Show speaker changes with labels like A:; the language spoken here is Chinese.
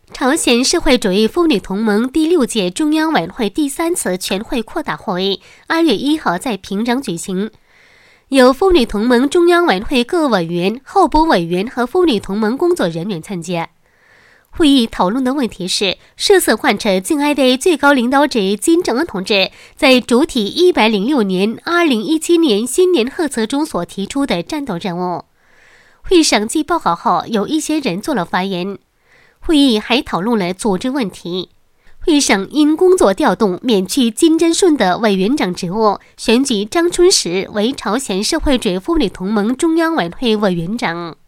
A: 朝鲜社会主义妇女同盟第6届中央委员会第3次全会扩大会议2月1号在平壤举行，有妇女同盟中央委员会各委员、候补委员和妇女同盟工作人员参加。会议讨论的问题是涉色贯彻敬爱的最高领导者金正恩同志在主体106年2017年新年贺词中所提出的战斗任务。会审计报告后，有一些人做了发言。会议还讨论了组织问题。会上因工作调动免去金正顺的委员长职务，选举张春实为朝鲜社会主义妇女同盟中央委员会委员长。